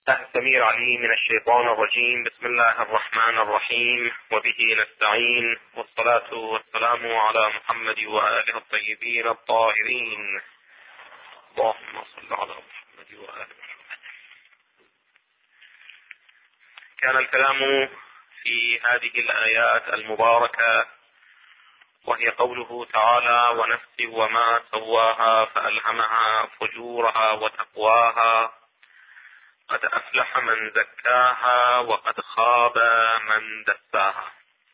السميع العليم من الشيطان الرجيم. بسم الله الرحمن الرحيم، وبه نستعين، والصلاة والسلام على محمد وآله الطيبين الطاهرين. اللهم صل على محمد وآل محمد. كان الكلام في هذه الآيات المباركة، وهي قوله تعالى: ونفس وما سواها فألهمها فجورها وتقواها، قد أفلح من زكاها وقد خاب من دساها.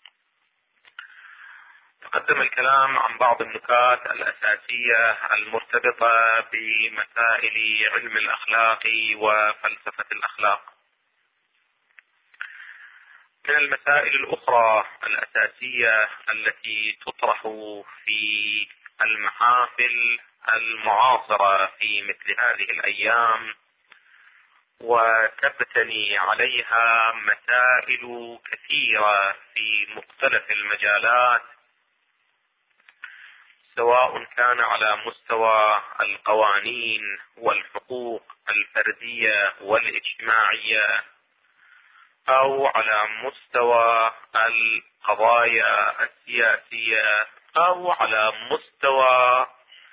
تقدم الكلام عن بعض النكات الأساسية المرتبطة بمسائل علم الأخلاق وفلسفة الأخلاق. من المسائل الأخرى الأساسية التي تطرح في المحافل المعاصرة في مثل هذه الأيام، وتبتني عليها مسائل كثيرة في مختلف المجالات، سواء كان على مستوى القوانين والحقوق الفردية والاجتماعية، أو على مستوى القضايا السياسية، أو على مستوى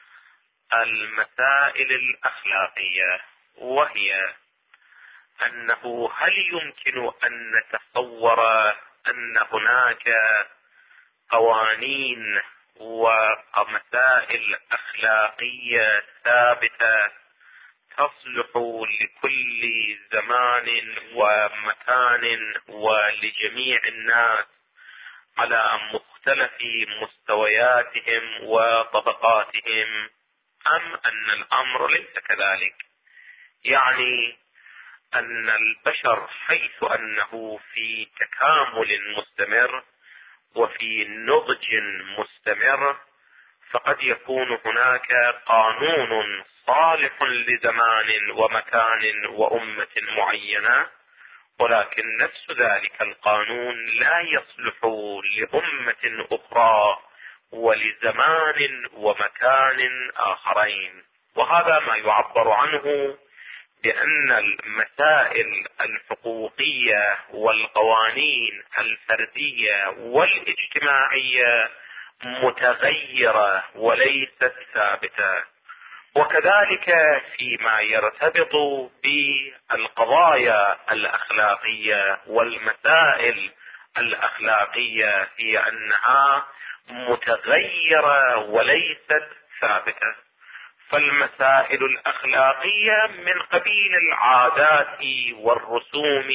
المسائل الأخلاقية. وهي أنه هل يمكن أن نتصور أن هناك قوانين ومسائل أخلاقية ثابتة تصلح لكل زمان ومكان ولجميع الناس على مختلف مستوياتهم وطبقاتهم، أم أن الأمر ليس كذلك؟ يعني أن البشر حيث أنه في تكامل مستمر وفي نضج مستمر، فقد يكون هناك قانون صالح لزمان ومكان وأمة معينة، ولكن نفس ذلك القانون لا يصلح لأمة أخرى ولزمان ومكان آخرين. وهذا ما يعبر عنه بأن المسائل الحقوقية والقوانين الفردية والاجتماعية متغيرة وليست ثابتة. وكذلك فيما يرتبط بالقضايا الأخلاقية والمسائل الأخلاقية، هي أنها متغيرة وليست ثابتة. فالمسائل الأخلاقية من قبيل العادات والرسوم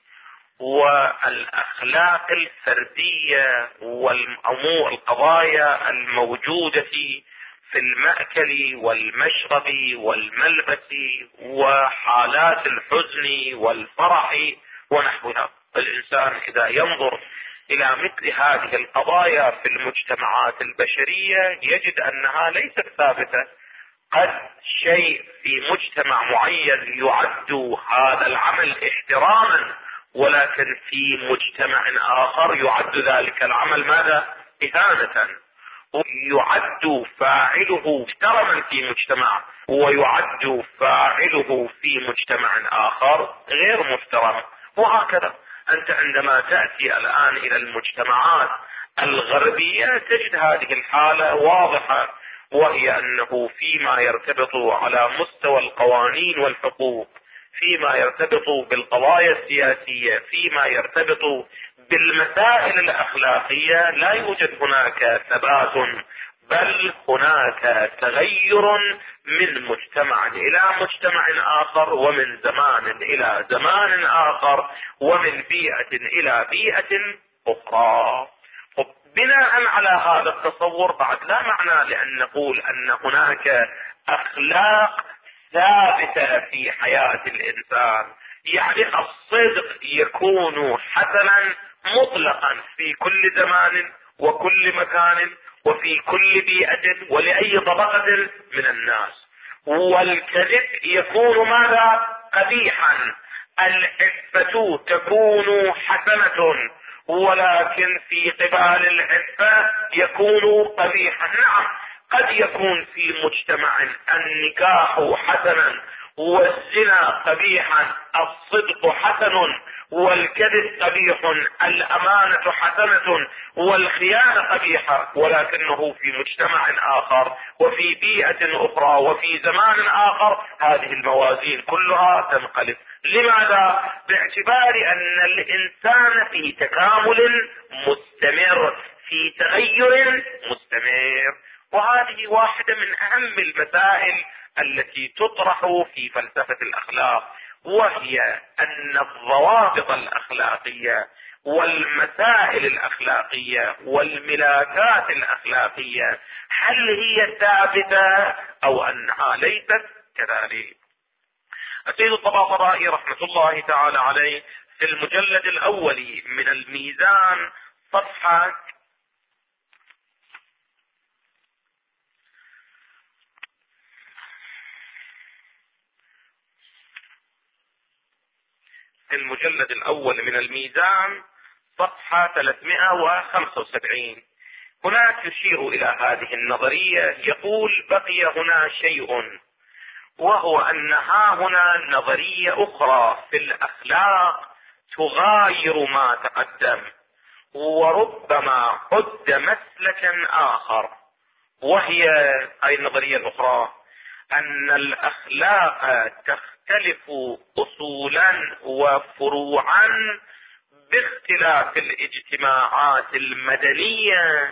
والأخلاق الفردية والقضايا الموجودة في المأكل والمشرب والملبس وحالات الحزن والفرح ونحوها. الإنسان إذا ينظر إلى مثل هذه القضايا في المجتمعات البشرية يجد أنها ليست ثابتة. قد شيء في مجتمع معين يعد هذا العمل احتراما، ولكن في مجتمع آخر يعد ذلك العمل ماذا؟ إهانة. ويعد فاعله محترما في مجتمع، ويعد فاعله في مجتمع آخر غير محترم. وهكذا أنت عندما تأتي الآن إلى المجتمعات الغربية تجد هذه الحالة واضحة، وهي أنه فيما يرتبط على مستوى القوانين والحقوق، فيما يرتبط بالقضايا السياسية، فيما يرتبط بالمسائل الأخلاقية، لا يوجد هناك ثبات، بل هناك تغير من مجتمع إلى مجتمع آخر، ومن زمان إلى زمان آخر، ومن بيئة إلى بيئة أخرى. بناء على هذا التصور بعد لا معنى لأن نقول أن هناك أخلاق ثابتة في حياة الإنسان. يعني الصدق يكون حسنا مطلقا في كل زمان وكل مكان وفي كل بيئة ولأي طبقة من الناس، والكذب يكون ماذا؟ قبيحا. العفة تكون حسنة، ولكن في قبال العفة يكون قبيحا. نعم، قد يكون في مجتمع النكاح حسنا والزنا قبيحا، الصدق حسن والكذب قبيح، الامانة حسنة والخيانة قبيحة، ولكنه في مجتمع اخر وفي بيئة اخرى وفي زمان اخر هذه الموازين كلها تنقلب. لماذا؟ باعتبار ان الانسان في تكامل مستمر، في تغير مستمر. وهذه واحدة من اهم المسائل التي تطرح في فلسفة الاخلاق، وهي ان الضوابط الاخلاقية والمسائل الاخلاقية والملاكات الاخلاقية هل هي ثابتة او انها ليست كذلك. السيد الطباطبائي رحمة الله تعالى عليه في المجلد الاول من الميزان صفحة 375 هناك يشير الى هذه النظرية، يقول: بقي هنا شيء، وهو ان ها هنا نظرية اخرى في الاخلاق تغاير ما تقدم، وربما عد مسلكا اخر، وهي اي النظرية الاخرى ان الاخلاق تختلف اصولا وفروعا باختلاف الاجتماعات المدنية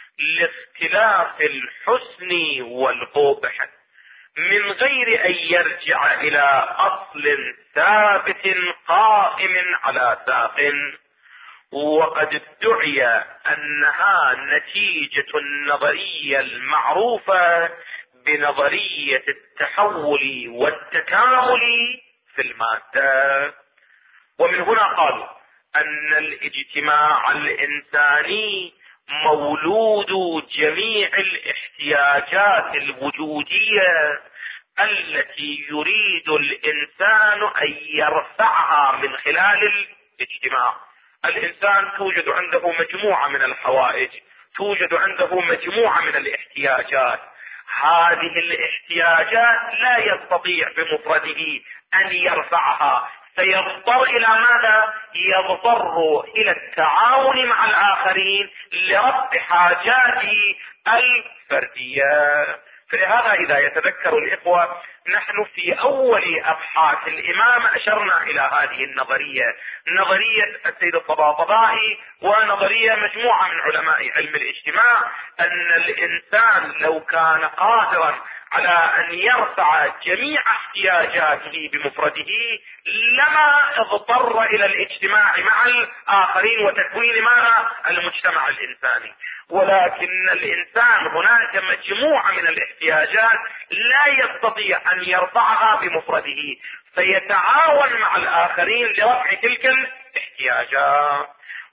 لاختلاف الحسن والقبح، من غير ان يرجع الى اصل ثابت قائم على ساق. وقد ادعي انها نتيجة النظرية المعروفة بنظرية التحول والتكامل في المادة. ومن هنا قالوا ان الاجتماع الانساني مولود جميع الاحتياجات الوجودية التي يريد الانسان ان يرفعها من خلال الاجتماع. الانسان توجد عنده مجموعة من الحوائج، توجد عنده مجموعة من الاحتياجات. هذه الاحتياجات لا يستطيع بمفرده ان يرفعها، فيضطر الى ماذا؟ يضطر الى التعاون مع الاخرين لرفع حاجاته الفردية. فلهذا اذا يتذكر الاخوة، نحن في اول ابحاث الامام اشرنا الى هذه النظرية، نظرية السيد الطباطبائي ونظرية مجموعة من علماء علم الاجتماع، ان الانسان لو كان قادرا على ان يرفع جميع احتياجاته بمفرده لما اضطر الى الاجتماع مع الاخرين وتكوين ماذا؟ المجتمع الانساني. ولكن الانسان هناك مجموعة من الاحتياجات لا يستطيع ان يرفعها بمفرده، فيتعاون مع الاخرين لرفع تلك الاحتياجات،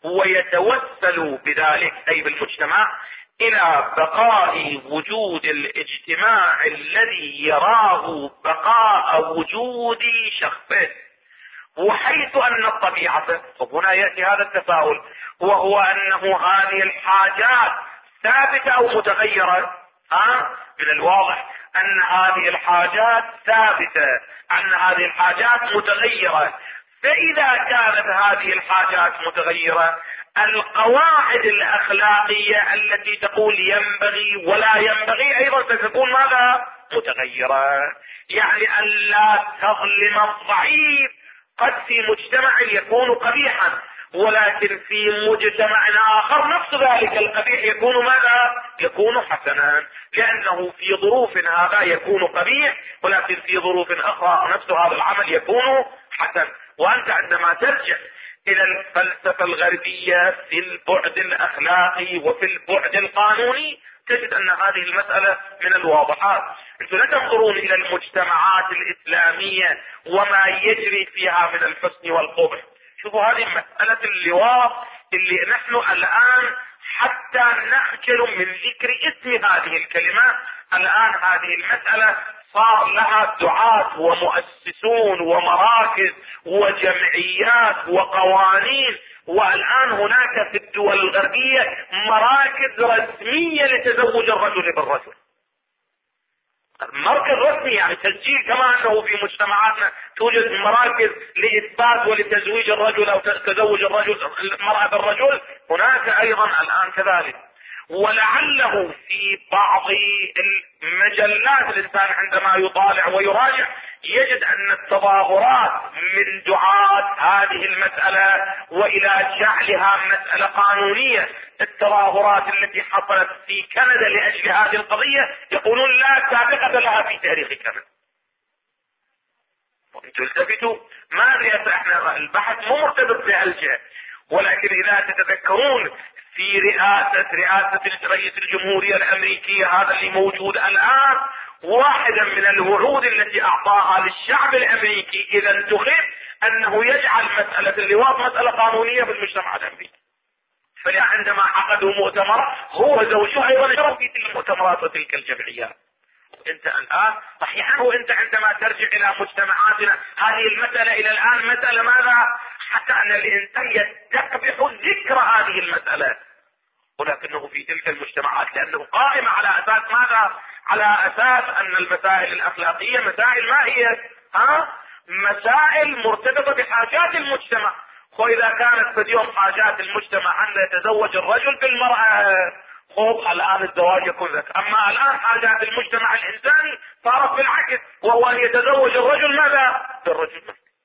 ويتوسل بذلك اي بالمجتمع الى بقاء وجود الاجتماع الذي يراه بقاء وجود شخصه، وحيث ان الطبيعة. هنا يأتي هذا التساؤل، وهو انه هذه الحاجات ثابتة او متغيرة؟ من الواضح ان هذه الحاجات ثابتة، ان هذه الحاجات متغيرة. فاذا كانت هذه الحاجات متغيرة، القواعد الاخلاقية التي تقول ينبغي ولا ينبغي ايضا ستكون ماذا؟ متغيرة. يعني ان لا تظلم الضعيف قد في مجتمع يكون قبيحا، ولكن في مجتمع اخر نفس ذلك القبيح يكون ماذا؟ يكون حسنا، لانه في ظروف هذا يكون قبيح، ولكن في ظروف اخرى نفس هذا العمل يكون حسن. وانت عندما ترجع الى الفلسفة الغربية في البعد الاخلاقي وفي البعد القانوني تجد ان هذه المسألة من الواضحات. انتم لا تنظرون الى المجتمعات الاسلامية وما يجري فيها من الحسن والقبح. شوفوا هذه مسألة اللواط اللي نحن الان حتى نخجل من ذكر اسم هذه الكلمة. الان هذه المسألة صار لها دعاة ومؤسسون ومراكز وجمعيات وقوانين، والان هناك في الدول الغربية مراكز رسمية لتزوج الرجل بالرجل. مركز رسمي يعني تسجيل، كما انه في مجتمعاتنا توجد مراكز لاثبات ولتزويج الرجل او تزوج الرجل المرأة بالرجل، هناك ايضا الان كذلك. ولعله في بعض المجلات الانسان عندما يطالع ويراجع يجد ان التظاهرات من دعاة هذه المسألة والى جعلها مسألة قانونية، التظاهرات التي حصلت في كندا لاجل هذه القضية يقولون لا سابقة لها في تاريخ كندا. وانتم التفتوا، ما ادري احنا البحث مو مرتبط بهالجهة، ولكن اذا تتذكرون في رئاسة رئيس الجمهورية الامريكية هذا اللي موجود الان، واحدا من الوعود التي اعطاها للشعب الامريكي اذا انتخب انه يجعل مسألة اللواط مسألة قانونية في المجتمع الامريكي. فعندما عقدوا مؤتمر هو زوجها ايضا شرف في تلك المؤتمرات وتلك الجمعيات. انت الان صحيح انت عندما ترجع الى مجتمعاتنا هذه المسألة الى الان مسألة ماذا؟ حتى ان الانسان يستقبح ذكر هذه المسألة، ولكنه في تلك المجتمعات لانه قائم على اساس ماذا؟ على اساس ان المسائل الاخلاقية مسائل ما هي؟ مسائل مرتبطة بحاجات المجتمع. واذا كانت في اليوم حاجات المجتمع ان يتزوج الرجل بالمرأة، الان الزواج يكون ذاك، اما الان حاجات المجتمع الانساني صارت بالعكس، وهو ان يتزوج الرجل ماذا؟ بالرجل.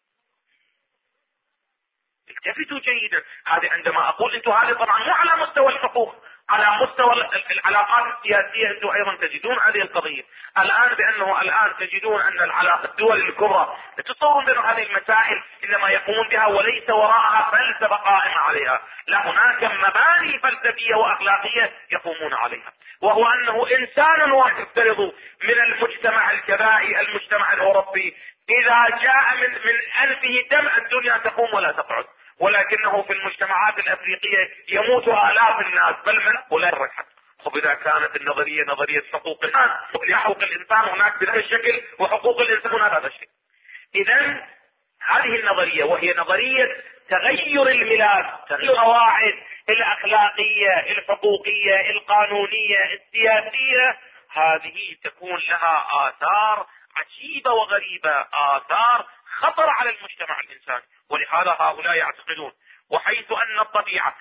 التفتوا جيدا، هذه عندما اقول انتم هذه طبعا مو على مستوى الحقوق، على مستوى العلاقات السياسية انتم ايضا تجدون هذه القضية الان، بانه الان تجدون ان الدول الكبرى تتصورون بان هذه المسائل انما يقومون بها وليس وراءها فلسفة قائمة عليها، لا هناك مباني فلسفية واخلاقية يقومون عليها، وهو انه انسان واحد يفترض من المجتمع الكبائي المجتمع الاوروبي اذا جاء من انفه دم الدنيا تقوم ولا تقعد، ولكنه في المجتمعات الافريقية يموت الاف الناس بل من ولا يرحل. اذا كانت النظرية نظرية حقوق الانسان، حقوق الانسان هناك بهذا الشكل وحقوق الانسان هناك بهذا الشكل. اذا هذه النظرية وهي نظرية تغير الميلاد، تغير القواعد الاخلاقية الحقوقية القانونية السياسية، هذه تكون لها آثار عجيبة وغريبة، آثار خطر على المجتمع الإنساني. ولهذا هؤلاء يعتقدون وحيث أن الطبيعة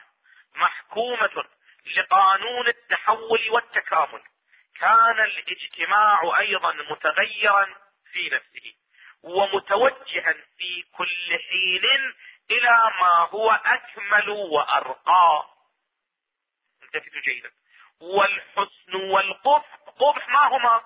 محكومة لقانون التحول والتكامل، كان الاجتماع أيضا متغيرا في نفسه ومتوجها في كل حين إلى ما هو أكمل وأرقى. التفتوا جيدا. والحسن والقبح ما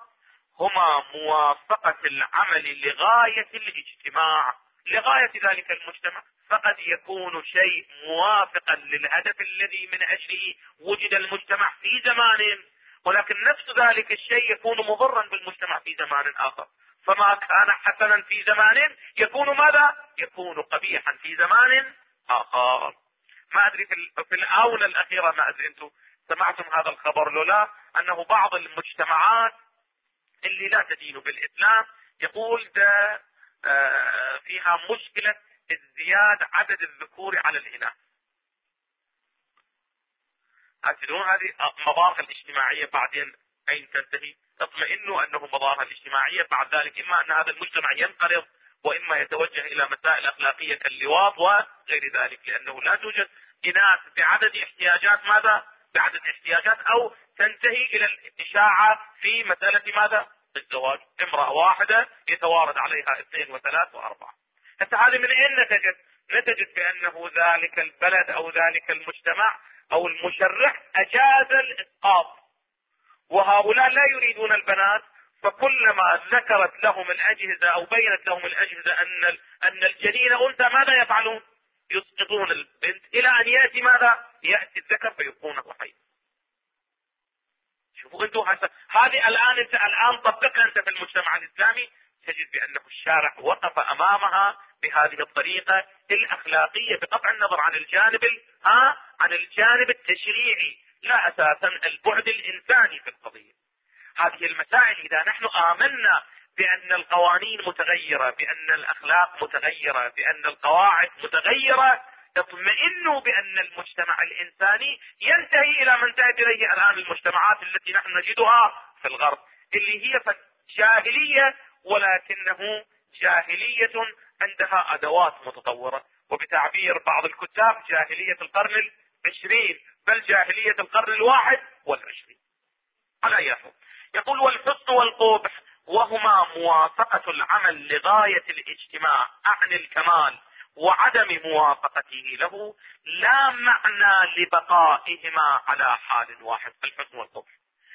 هما موافقة العمل لغاية الاجتماع، لغاية ذلك المجتمع، فقد يكون شيء موافقا للهدف الذي من أجله وجد المجتمع في زمان، ولكن نفس ذلك الشيء يكون مضرا بالمجتمع في زمان آخر. فما كان حسنا في زمان يكون ماذا؟ يكون قبيحا في زمان آخر. ما أدري في الآونة الأخيرة ما أدري أنتم سمعتم هذا الخبر لولا أنه بعض المجتمعات اللي لا تدين بالإسلام يقول ده فيها مشكلة ازدياد عدد الذكور على الإناث. تدرون هذه مظاهر الاجتماعية بعدين أين تنتهي؟ اطمئنوا أنه مظاهر الاجتماعية بعد ذلك إما أن هذا المجتمع ينقرض وإما يتوجه إلى مسائل أخلاقية كاللواط وغير ذلك، لأنه لا توجد إناث بعدد احتياجات ماذا؟ بعدد احتياجات، أو تنتهي إلى الإشاعة في مسألة ماذا؟ الزواج، امرأة واحدة يتوارد عليها 2 و3 و4. حتى هذه من أين نتجد؟ نتجد بأنه ذلك البلد أو ذلك المجتمع أو المشرع أجاز الإسقاط، وهؤلاء لا يريدون البنات، فكلما ذكرت لهم الأجهزة أو بينت لهم الأجهزة أن الجنين أنثى ماذا يفعلون؟ يسقطون البنت إلى أن يأتي ماذا؟ يأتي الذكر فيبقونه حي. شوفوا انتم هذه الآن انت الآن طبقها انت في المجتمع الإسلامي، تجد بأنه الشارع وقف أمامها بهذه الطريقة الأخلاقية بقطع النظر عن الجانب التشريعي، لا أساسا البعد الإنساني في القضية. هذه المسائل إذا نحن آمنا بأن القوانين متغيرة، بأن الأخلاق متغيرة، بأن القواعد متغيرة، اطمئنوا بأن المجتمع الإنساني ينتهي إلى ما انتهت إليه الآن المجتمعات التي نحن نجدها في الغرب، اللي هي جاهلية، ولكنه جاهلية عندها أدوات متطورة، وبتعبير بعض الكتاب جاهلية القرن 20، بل جاهلية القرن 21. على أي حال، يقول والحسن والقبح وهما موافقة العمل لغاية الاجتماع عن الكمال وعدم موافقته له، لا معنى لبقائهما على حال واحد، الحسن والقبح،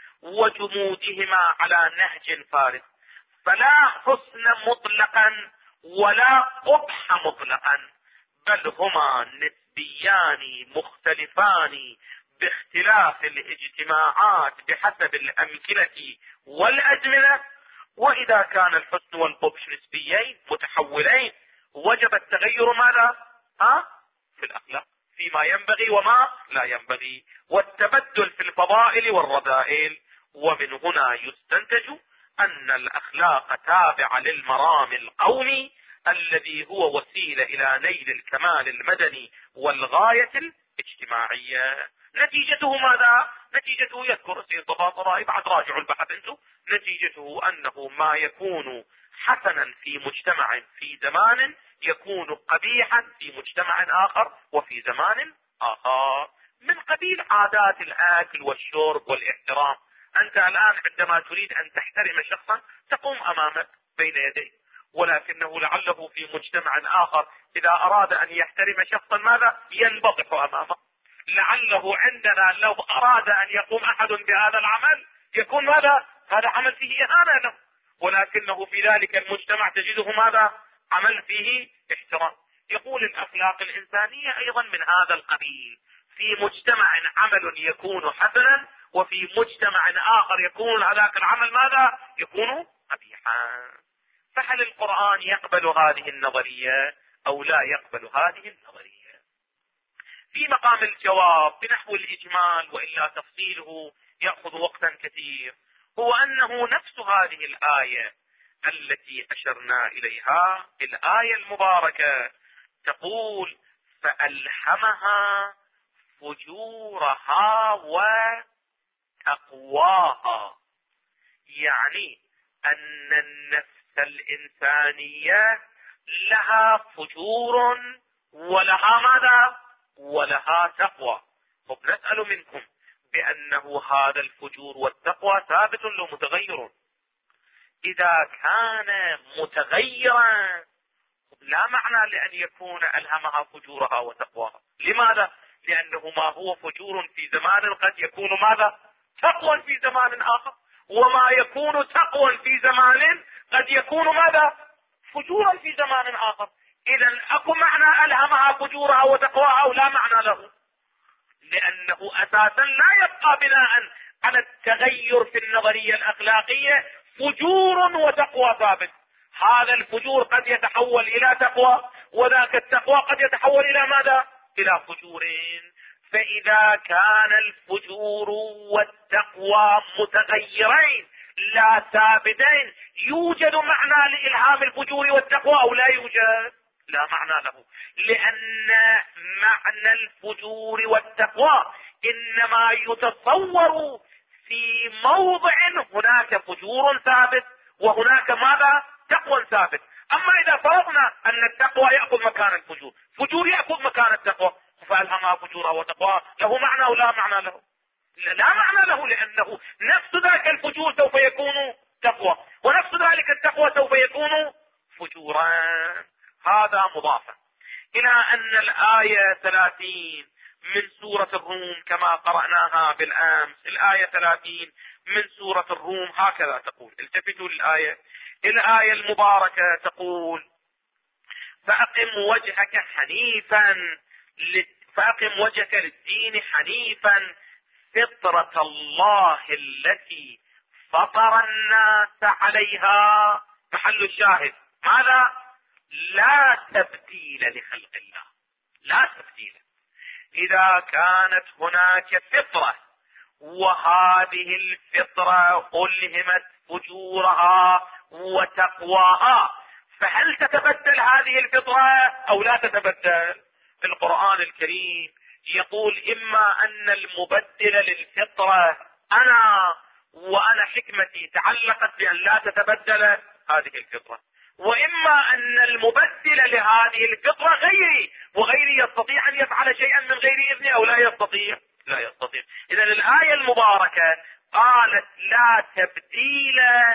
وجمودهما على نهج فارغ، فلا حسن مطلقا ولا قبح مطلقا، بل هما نسبيان مختلفان باختلاف الاجتماعات بحسب الأمكنة والأزمنة. وإذا كان الحسن والقبح نسبيين متحولين، وجب التغير ماذا؟ في الأخلاق، فيما ينبغي وما لا ينبغي، والتبدل في الفضائل والرذائل. ومن هنا يستنتج أن الأخلاق تابعة للمرام القومي الذي هو وسيلة إلى نيل الكمال المدني والغاية الاجتماعية. نتيجته ماذا؟ نتيجته يذكر سيد طباطبائي، بعد راجعوا البحث انتم، نتيجته أنه ما يكون حسنا في مجتمع في زمان يكون قبيحا في مجتمع آخر وفي زمان آخر، من قبيل عادات الأكل والشرب والاحترام. أنت الآن عندما تريد أن تحترم شخصا تقوم أمامك بين يديه، ولكنه لعله في مجتمع آخر إذا أراد أن يحترم شخصا ماذا؟ ينبطح أمامه. لعله عندنا لو أراد أن يقوم أحد بهذا العمل يكون ماذا؟ هذا عمل فيه إهانة له، ولكنه في ذلك المجتمع تجده ماذا؟ عمل فيه احترام. يقول الأخلاق الإنسانية أيضا من هذا القبيل، في مجتمع عمل يكون حسنا، وفي مجتمع آخر يكون هذاك العمل ماذا؟ يكون قبيحا. فهل القرآن يقبل هذه النظرية أو لا يقبل هذه النظرية؟ في مقام الجواب بنحو الإجمال، وإلا تفصيله يأخذ وقتا كثير، هو أنه نفس هذه الآية التي أشرنا إليها، الآية المباركة، تقول فألهمها فجورها وتقواها، يعني أن النفس الإنسانية لها فجور ولها ماذا؟ ولها تقوى. نسأل منكم بأنه هذا الفجور والتقوى ثابت لو متغير. إذا كان متغيرا لا معنى لأن يكون ألهمها فجورها وتقواها. لماذا؟ لأنه ما هو فجور في زمان قد يكون ماذا؟ تقوى في زمان آخر، وما يكون تقوى في زمان قد يكون ماذا؟ فجورا في زمان آخر. إذا أكو معنى ألهمها فجورها وتقواها أو لا معنى له؟ لأنه أساسا لا يبقى بناء على التغير في النظرية الأخلاقية فجور وتقوى ثابت. هذا الفجور قد يتحول إلى تقوى، وذاك التقوى قد يتحول إلى ماذا؟ إلى فجور. فإذا كان الفجور والتقوى متغيرين لا ثابتين، يوجد معنى لإلهام الفجور والتقوى أو لا يوجد؟ لا معنى له، لأن معنى الفجور والتقوى إنما يتصور في موضع هناك فجور ثابت وهناك ماذا؟ تقوى ثابت. أما إذا فرضنا أن التقوى يأخذ مكان الفجور، فجور يأخذ مكان التقوى، فألهمها فجورها وتقوى، له معنى أو لا معنى له؟ لا معنى له، لأنه نفس ذاك الفجور سوف يكون تقوى، ونفس ذلك التقوى سوف يكون فجورا. هذا مضافا إلى أن الآية 30 من سورة الروم كما قرأناها بالأمس، الآية 30 من سورة الروم هكذا تقول، التفتوا للآية، الآية المباركة تقول فأقم وجهك للدين حنيفا فطرة الله التي فطر الناس عليها. محل الشاهد ماذا؟ لا تبديل لخلق الله، لا تبديل. إذا كانت هناك فطرة وهذه الفطرة ألهمت فجورها وتقواها، فهل تتبدل هذه الفطرة أو لا تتبدل؟ القرآن الكريم يقول إما أن المبدل للفطرة أنا، وأنا حكمتي تعلقت بأن لا تتبدل هذه الفطرة، وإما أن المبدل لهذه الفطرة غيري، وغيري يستطيع أن يفعل شيئا من غير إذني أو لا يستطيع. إذا الآية المباركة قالت لا تبديل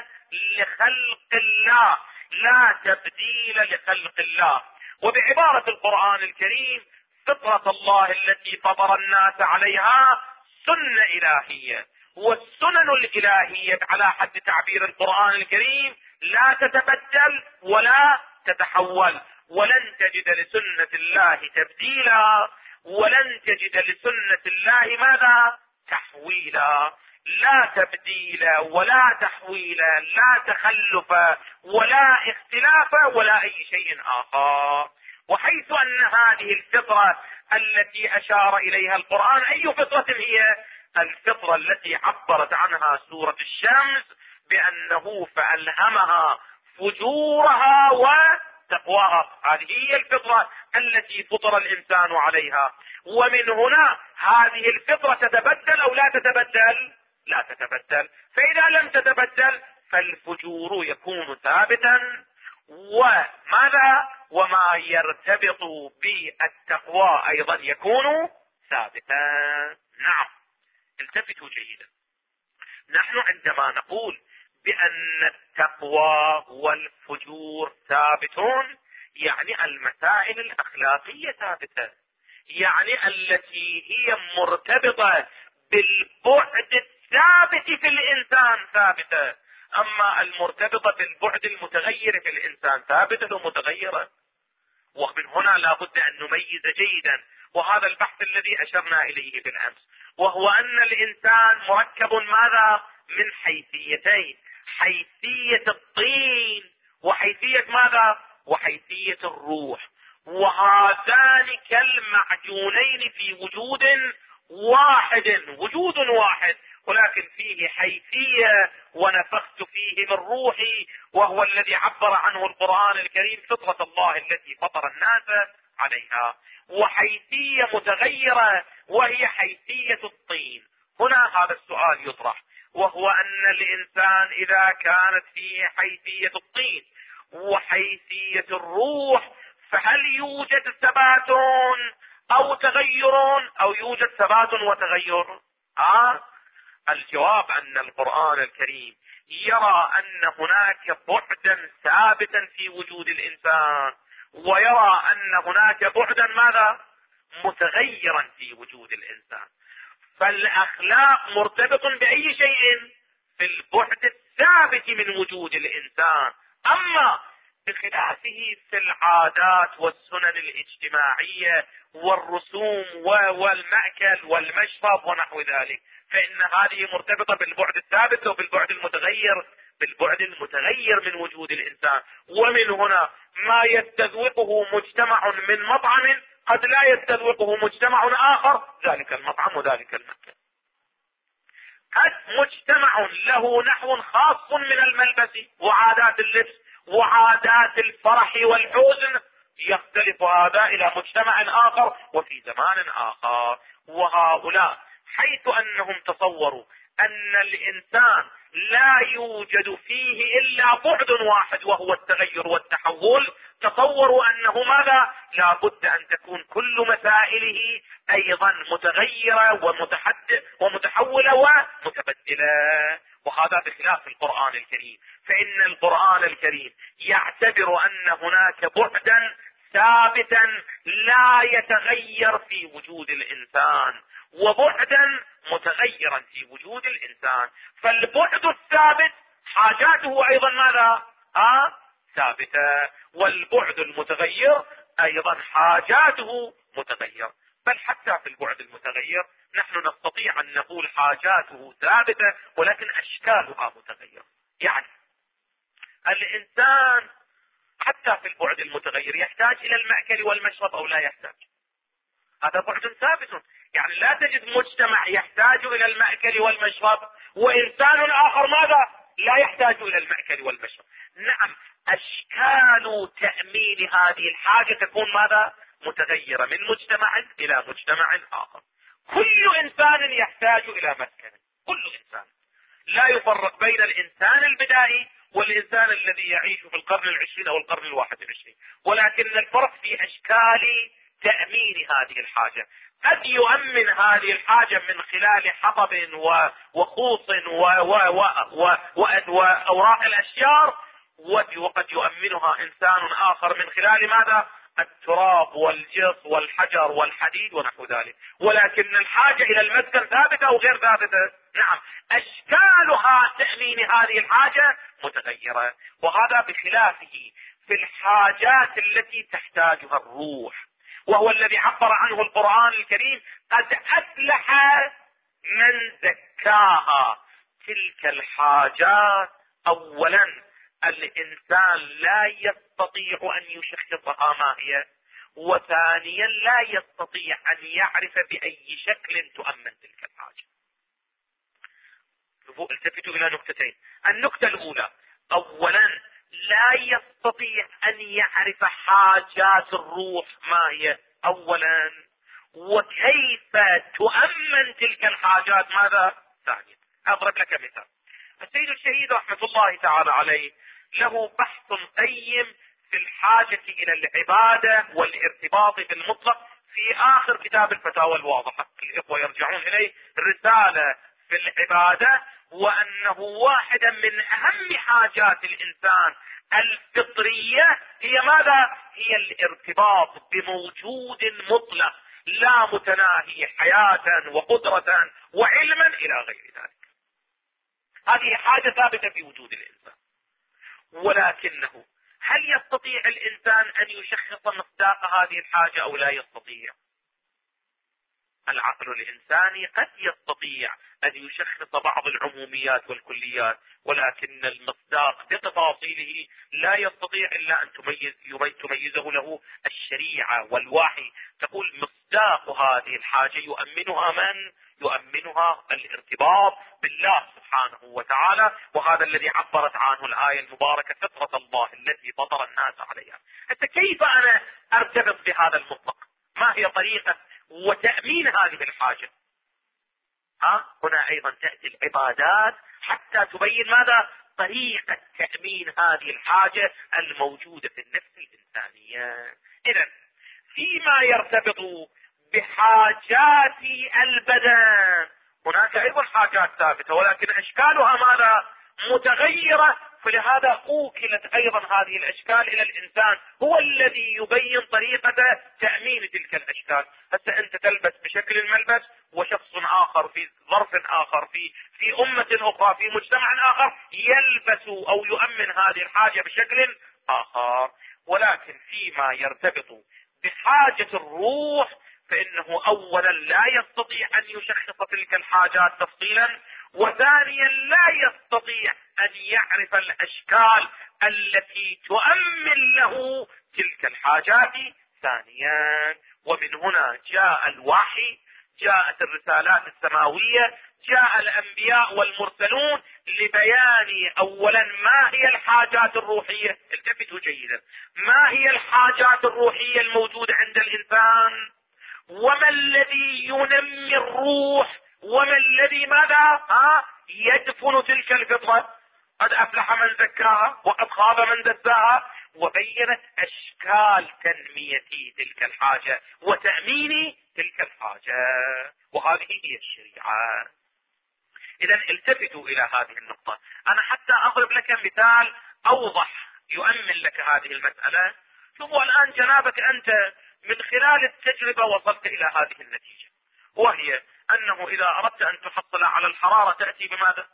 لخلق الله، لا تبديل لخلق الله. وبعبارة القرآن الكريم فطرة الله التي فطر الناس عليها سنة إلهية، والسنن الإلهية على حد تعبير القرآن الكريم لا تتبدل ولا تتحول، ولن تجد لسنة الله تبديلا، ولن تجد لسنة الله ماذا؟ تحويلا. لا تبديل ولا تحويل، لا تخلف ولا اختلاف ولا أي شيء آخر. وحيث أن هذه الفطرة التي أشار إليها القرآن أي فطرة هي؟ الفطرة التي عبرت عنها سورة الشمس بأنه فألهمها فجورها وتقواها. هذه هي الفطرة التي فطر الإنسان عليها. ومن هنا هذه الفطرة تتبدل أو لا تتبدل؟ لا تتبدل. فإذا لم تتبدل فالفجور يكون ثابتا، وماذا؟ وما يرتبط بالتقوى أيضا يكون ثابتا. نعم، التفتوا جيدا. نحن عندما نقول بأن التقوى والفجور ثابتون يعني المسائل الأخلاقية ثابتة، يعني التي هي مرتبطة بالبعد الثابت في الإنسان ثابتة. أما المرتبطة بالبعد المتغير في الإنسان ثابتة ومتغيرة. ومن هنا لابد أن نميز جيدا، وهذا البحث الذي أشرنا إليه بالأمس، وهو أن الإنسان مركب ماذا؟ من حيثيتين، حيثية الطين وحيثية ماذا؟ وحيثية الروح. وهذان كالمعجونين في وجود واحد، وجود واحد، ولكن فيه حيثية ونفخت فيه من روحي، وهو الذي عبر عنه القرآن الكريم فطرة الله التي فطر الناس عليها. وحيثية متغيرة وهي حيثية الطين. هنا هذا السؤال يطرح، وهو أن الإنسان إذا كانت فيه حيثية الطين وحيثية الروح فهل يوجد ثبات أو تغير أو يوجد ثبات وتغير؟ الجواب أن القرآن الكريم يرى أن هناك بعدا ثابتا في وجود الإنسان، ويرى أن هناك بعدا ماذا؟ متغيرا في وجود الإنسان. فالأخلاق مرتبط بأي شيء؟ في البعد الثابت من وجود الإنسان. أما بخلافه في العادات والسنن الاجتماعية والرسوم والمأكل والمشرب ونحو ذلك، فإن هذه مرتبطة بالبعد الثابت وبالبعد المتغير، بالبعد المتغير من وجود الإنسان. ومن هنا ما يستذوقه مجتمع من مطعم قد لا يستذوقه مجتمع آخر ذلك المطعم وذلك المكان. قد مجتمع له نحو خاص من الملبس وعادات اللبس وعادات الفرح والحزن، يختلف هذا إلى مجتمع آخر وفي زمان آخر. وهؤلاء حيث أنهم تصوروا أن الإنسان لا يوجد فيه إلا بعد واحد وهو التغير والتحول، تصوروا أنه ماذا؟ لا بد أن تكون كل مسائله أيضا متغيرة ومتحولة ومتبدلة. وهذا بخلاف القرآن الكريم، فإن القرآن الكريم يعتبر أن هناك بعدا ثابتا لا يتغير في وجود الإنسان، وبعدا متغيرا في وجود الإنسان. فالبعد الثابت حاجاته أيضا ماذا؟ ثابتة، والبعد المتغير أيضا حاجاته متغير. بل حتى في البعد المتغير نحن نستطيع أن نقول حاجاته ثابتة ولكن أشكالها متغيرة. يعني الإنسان حتى في البعد المتغير يحتاج إلى المأكل والمشرب أو لا يحتاج؟ هذا بعد ثابت. يعني لا تجد مجتمع يحتاج إلى المأكل والمشرب وإنسان آخر ماذا؟ لا يحتاج إلى المأكل والمشرب. نعم، أشكال تأمين هذه الحاجة تكون ماذا؟ متغيرة من مجتمع إلى مجتمع آخر. كل إنسان يحتاج إلى مسكن، كل إنسان، لا يفرق بين الإنسان البدائي والإنسان الذي يعيش في القرن العشرين أو القرن 21، ولكن الفرق في أشكال تأمين هذه الحاجة. قد يؤمن هذه الحاجة من خلال حطب وخوص وأوراق الأشجار، وقد يؤمنها إنسان آخر من خلال ماذا؟ التراب والجص والحجر والحديد ونحو ذلك. ولكن الحاجة إلى المسكن ثابتة أو غير ثابتة؟ نعم، أشكالها تأمين هذه الحاجة متغيرة. وهذا بخلافه في الحاجات التي تحتاجها الروح، وهو الذي عبر عنه القرآن الكريم: قد أفلح من زكاها. تلك الحاجات أولا الإنسان لا يستطيع أن يشخصها ما هي، وثانيا لا يستطيع أن يعرف بأي شكل تؤمن تلك الحاجة. التفتوا إلى نقطتين. النقطة الأولى: أولا لا يستطيع أن يعرف حاجات الروح ما هي أولا، وكيف تؤمن تلك الحاجات ماذا؟ ثانيا. أضرب لك مثال. السيد الشهيد رحمة الله تعالى عليه له بحث قيم في الحاجة إلى العبادة والارتباط بالمطلق في آخر كتاب الفتاوى الواضحة. الإخوة يرجعون إليه، رسالة في العبادة، وأنه واحدة من أهم حاجات الإنسان الفطرية هي ماذا؟ هي الارتباط بموجود مطلق لا متناهي حياة وقدرة وعلما إلى غير ذلك. هذه حاجة ثابتة في وجود الإنسان. ولكنه هل يستطيع الإنسان أن يشخص مصداق هذه الحاجة أو لا يستطيع؟ العقل الإنساني قد يستطيع أن يشخص بعض العموميات والكليات، ولكن المصداق بتفاصيله لا يستطيع إلا أن تميزه له الشريعة والوحي. تقول مصداق هذه الحاجة يؤمنها من؟ يؤمنها الارتباط بالله سبحانه وتعالى، وهذا الذي عبرت عنه الآية المباركة: فطرة الله التي فطر الناس عليها. حتى كيف أنا أرتبط بهذا المطلق؟ ما هي طريقة وتأمين هذه الحاجة؟ هنا أيضا تأتي العبادات حتى تبين ماذا؟ طريقة تأمين هذه الحاجة الموجودة في النفس الإنسانية. إذن فيما يرتبط بحاجات البدن هناك أيضا حاجات ثابتة، ولكن أشكالها ماذا؟ متغيرة. فلهذا أوكلت أيضا هذه الأشكال إلى الإنسان، هو الذي يبين طريقة تأمين تلك الأشكال. حتى أنت تلبس بشكل الملبس، وشخص آخر في ظرف آخر في أمة أخرى في مجتمع آخر يلبس أو يؤمن هذه الحاجة بشكل آخر. ولكن فيما يرتبط بحاجة الروح فإنه أولا لا يستطيع أن يشخص تلك الحاجات تفصيلا، وثانيا لا يستطيع أن يعرف الأشكال التي تؤمن له تلك الحاجات ثانيا. ومن هنا جاء الوحي، جاءت الرسالات السماوية، جاء الأنبياء والمرسلون لبيان أولا ما هي الحاجات الروحية. التفتوا جيدا، ما هي الحاجات الروحية الموجودة عند الإنسان، وما الذي ينمي الروح، وما الذي ماذا يدفن تلك الفطرة. قد أفلح من زكاها وقد خاب من دساها. وبينت أشكال تنمية تلك الحاجة وتأمين تلك الحاجة، وهذه هي الشريعة. إذا التفتوا إلى هذه النقطة. أنا حتى أضرب لك مثال أوضح يؤمن لك هذه المسألة. شوفوا الآن جنابك أنت من خلال التجربة وصلت إلى هذه النتيجة، وهي أنه إذا أردت أن تحصل على الحرارة تأتي بماذا؟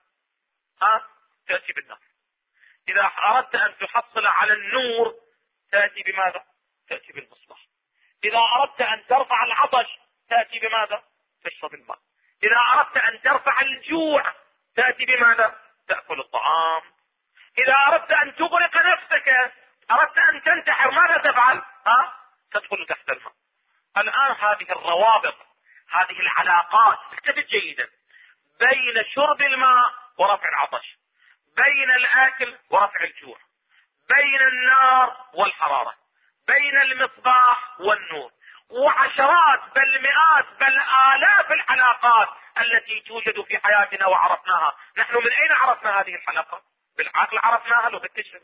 تأتي بالنار. إذا أردت أن تحصل على النور تأتي بماذا؟ تأتي بالمصباح. إذا أردت أن ترفع العطش تأتي بماذا؟ تشرب الماء. إذا أردت أن ترفع الجوع تأتي بماذا؟ تأكل الطعام. إذا أردت أن تغرق نفسك، أردت أن تنتحر، ماذا تفعل؟ تدخل تحت الماء. الآن هذه الروابط، هذه العلاقات اكتبت جيدا بين شرب الماء ورفع العطش، بين الآكل ورفع الجوع، بين النار والحرارة، بين المصباح والنور. وعشرات بل مئات بل آلاف العلاقات التي توجد في حياتنا وعرفناها. نحن من أين عرفنا هذه العلاقة؟ بالعقل عرفناها لو بالتجربة.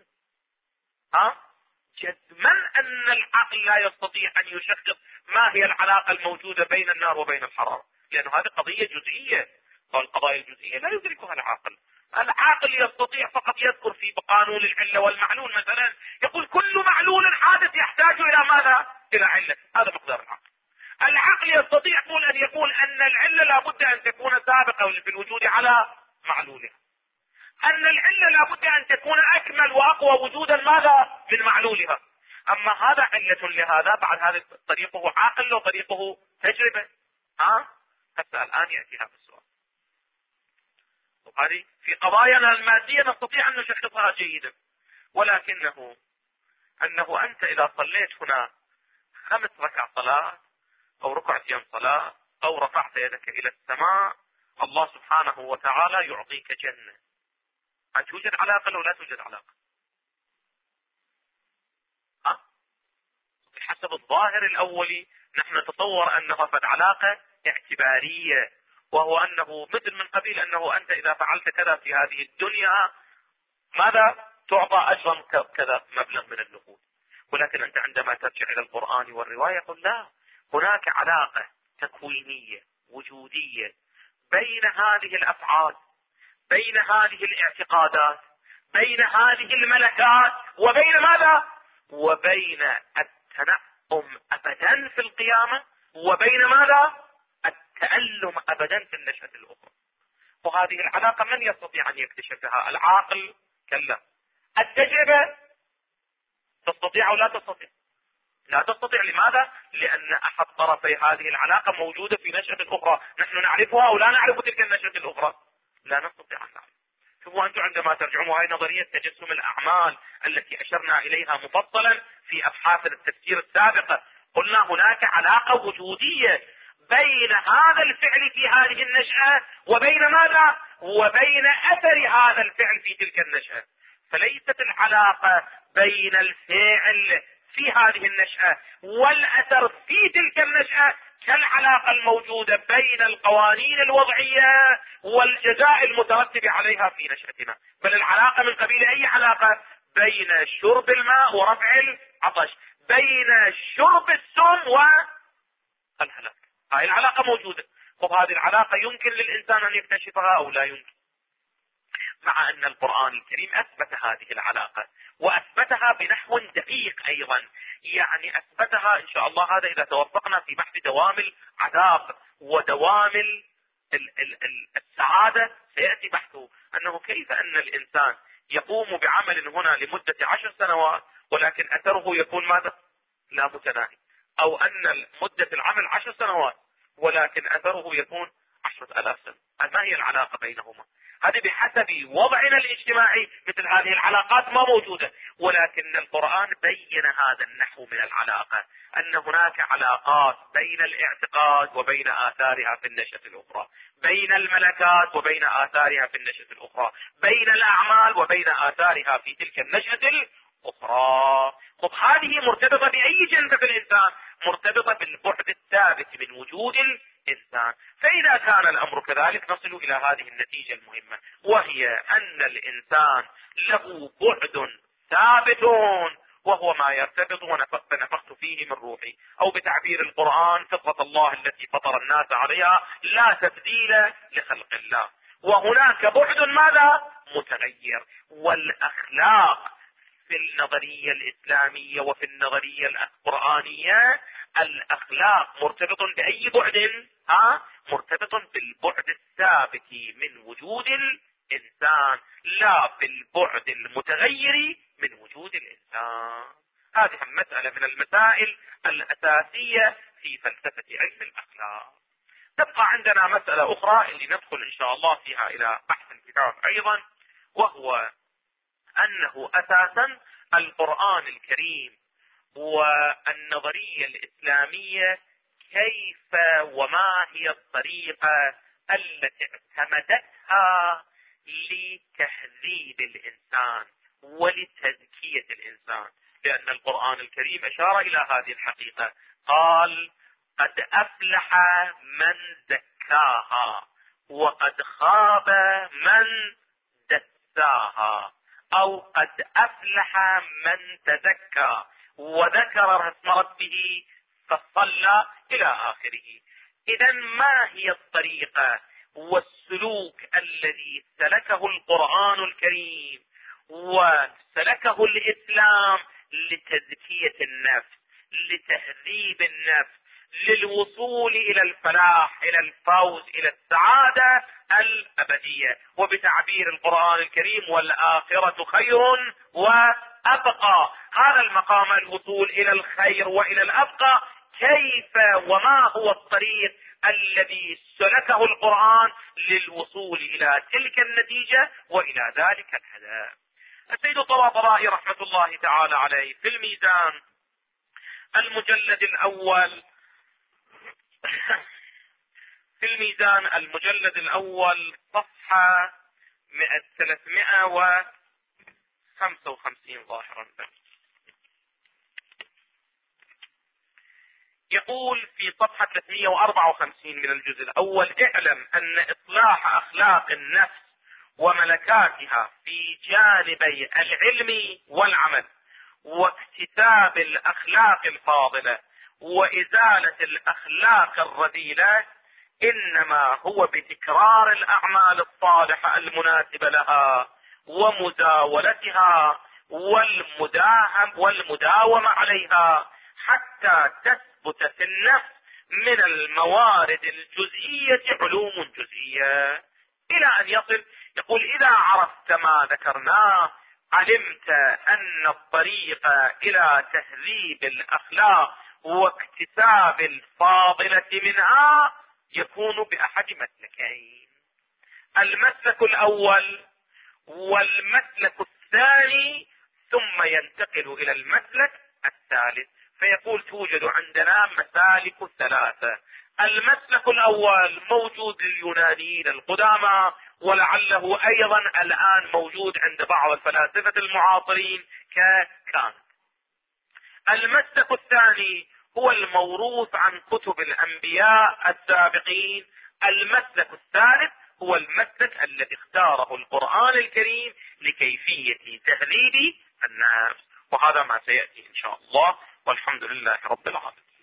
جزما أن العقل لا يستطيع أن يشخص ما هي العلاقة الموجودة بين النار وبين الحرارة، لأن هذه قضية جزئية، والقضايا الجزئية لا يدركها العقل. العقل يستطيع فقط يذكر في قانون العلة والمعلول مثلا، يقول كل معلول حادث يحتاج إلى ماذا؟ إلى علة. هذا مقدار العقل. العقل يستطيع أن يقول أن العلة لابد أن تكون سابقة في الوجود على معلولها، أن العلة لابد أن تكون أكمل وأقوى وجودا ماذا؟ من معلولها. أما هذا علة لهذا، بعد هذا طريقه عاقل وطريقه تجربة. حتى الآن يأتي هذا السؤال. وهذه في قضايانا المادية نستطيع أن نشخصها جيدا، ولكنه أنت إذا صليت هنا 5 ركع صلاة أو ركعتين صلاة أو رفعت يدك إلى السماء، الله سبحانه وتعالى يعطيك جنة. هل توجد علاقة أو لا توجد علاقة؟ بحسب الظاهر الأولي نحن نتصور أنها قد علاقة اعتبارية، وهو أنه مثل من قبيل أنه أنت إذا فعلت كذا في هذه الدنيا ماذا؟ تعطى أجرا كذا مبلغ من النقود. ولكن أنت عندما ترجع إلى القرآن والرواية قل لا، هناك علاقة تكوينية وجودية بين هذه الأفعال، بين هذه الاعتقادات، بين هذه الملكات، وبين ماذا؟ وبين التنعم أبدا في القيامة، وبين ماذا؟ التألم أبدا في النشأة الأخرى. وهذه العلاقة من يستطيع أن يكتشفها؟ العاقل؟ كلا. التجربة تستطيع أو لا تستطيع؟ لا تستطيع. لماذا؟ لأن أحد طرفي هذه العلاقة موجودة في نشأة أخرى، نحن نعرفها أو لا نعرف تلك النشأة الأخرى؟ لا نستطيع أن نعرف. شوفوا أنتم عندما ترجعون هذه نظرية تجسم الأعمال التي أشرنا إليها مفصلا في أبحاث التفسير السابقة، قلنا هناك علاقة وجودية بين هذا الفعل في هذه النشأة وبين ماذا؟ وبين أثر هذا الفعل في تلك النشأة. فليست العلاقة بين الفعل في هذه النشأة والأثر في تلك النشأة كالعلاقة الموجودة بين القوانين الوضعية والجزاء المترتب عليها في نشأتنا، بل العلاقة من قبيل أي علاقة؟ بين شرب الماء ورفع العطش، بين شرب السم والهلاك. هاي العلاقة موجودة. طب هذه العلاقة يمكن للإنسان أن يكتشفها أو لا يمكن؟ مع أن القرآن الكريم أثبت هذه العلاقة، وأثبتها بنحو دقيق أيضا. يعني أثبتها إن شاء الله، هذا إذا توفقنا في بحث دوام العذاب ودوام السعادة سيأتي بحثه، أنه كيف أن الإنسان يقوم بعمل هنا لمدة 10 سنوات ولكن أثره يكون ماذا؟ لا متناهي، أو أن مدة العمل 10 سنوات ولكن أثره يكون 10,000 سنة. ما هي العلاقة بينهما؟ هذه بحسب وضعنا الاجتماعي مثل هذه العلاقات ما موجودة، ولكن القرآن بين هذا النحو من العلاقة، أن هناك علاقات بين الاعتقاد وبين آثارها في النشأة الأخرى، بين الملكات وبين آثارها في النشأة الأخرى، بين الأعمال وبين آثارها في تلك النشأة الأخرى. طب هذه مرتبطة بأي جنب في الإنسان؟ مرتبطة بالبعد الثابت من وجود الإنسان. فإذا كان الأمر كذلك نصل إلى هذه النتيجة المهمة، وهي أن الإنسان له بعد ثابت وهو ما يرتبط ونفخت فيه من روحي، أو بتعبير القرآن فطرة الله التي فطر الناس عليها لا تبديل لخلق الله. وهناك بعد ماذا؟ متغير. والأخلاق في النظرية الإسلامية وفي النظرية القرآنية، الأخلاق مرتبط بأي بعد؟ مرتبط بالبعد الثابت من وجود الإنسان، لا بالبعد المتغير من وجود الإنسان. هذه مسألة من المسائل الأساسية في فلسفة علم الأخلاق. تبقى عندنا مسألة أخرى اللي ندخل إن شاء الله فيها إلى بحث الكتاب أيضا، وهو أنه أساسا القرآن الكريم والنظرية الإسلامية كيف وما هي الطريقة التي اعتمدتها لتهذيب الإنسان ولتزكية الإنسان. لأن القرآن الكريم أشار إلى هذه الحقيقة، قال قد أفلح من زكاها وقد خاب من دساها، أو قد أفلح من تزكى وذكر اسم ربه فصلى إلى آخره. إذا ما هي الطريقة والسلوك الذي سلكه القرآن الكريم وسلكه الإسلام لتزكية النفس، لتهذيب النفس، للوصول إلى الفلاح، إلى الفوز، إلى السعادة الأبدية؟ وبتعبير القرآن الكريم: والآخرة خير وأبقى. هذا المقام الوصول إلى الخير وإلى الأبقى، كيف وما هو الطريق الذي سلكه القرآن للوصول إلى تلك النتيجة وإلى ذلك الهدف؟ السيد الطباطبائي رحمة الله تعالى عليه في الميزان المجلد الأول في الميزان المجلد الأول صفحة 355 ظاهرا، يقول في صفحة 354 من الجزء الأول: اعلم أن إصلاح أخلاق النفس وملكاتها في جانبي العلم والعمل واكتساب الأخلاق الفاضلة وإزالة الأخلاق الرذيلة إنما هو بتكرار الأعمال الصالحة المناسبة لها ومزاولتها والمداومة عليها حتى تثبت في النفس من الموارد الجزئية علوم جزئية، إلى أن يصل. يقول: إذا عرفت ما ذكرناه علمت أن الطريق إلى تهذيب الأخلاق واكتساب الفاضلة منها يكون بأحد مسلكين: المسلك الأول والمسلك الثاني، ثم ينتقل إلى المسلك الثالث. فيقول: توجد عندنا مسالك ثلاثة. المسلك الأول موجود لليونانيين القدامى، ولعله أيضا الآن موجود عند بعض الفلاسفة المعاصرين ككانت. المسلك الثاني هو الموروث عن كتب الأنبياء السابقين. المسلك الثالث هو المسلك الذي اختاره القرآن الكريم لكيفية تهذيب النفس، وهذا ما سيأتي إن شاء الله، والحمد لله رب العالمين.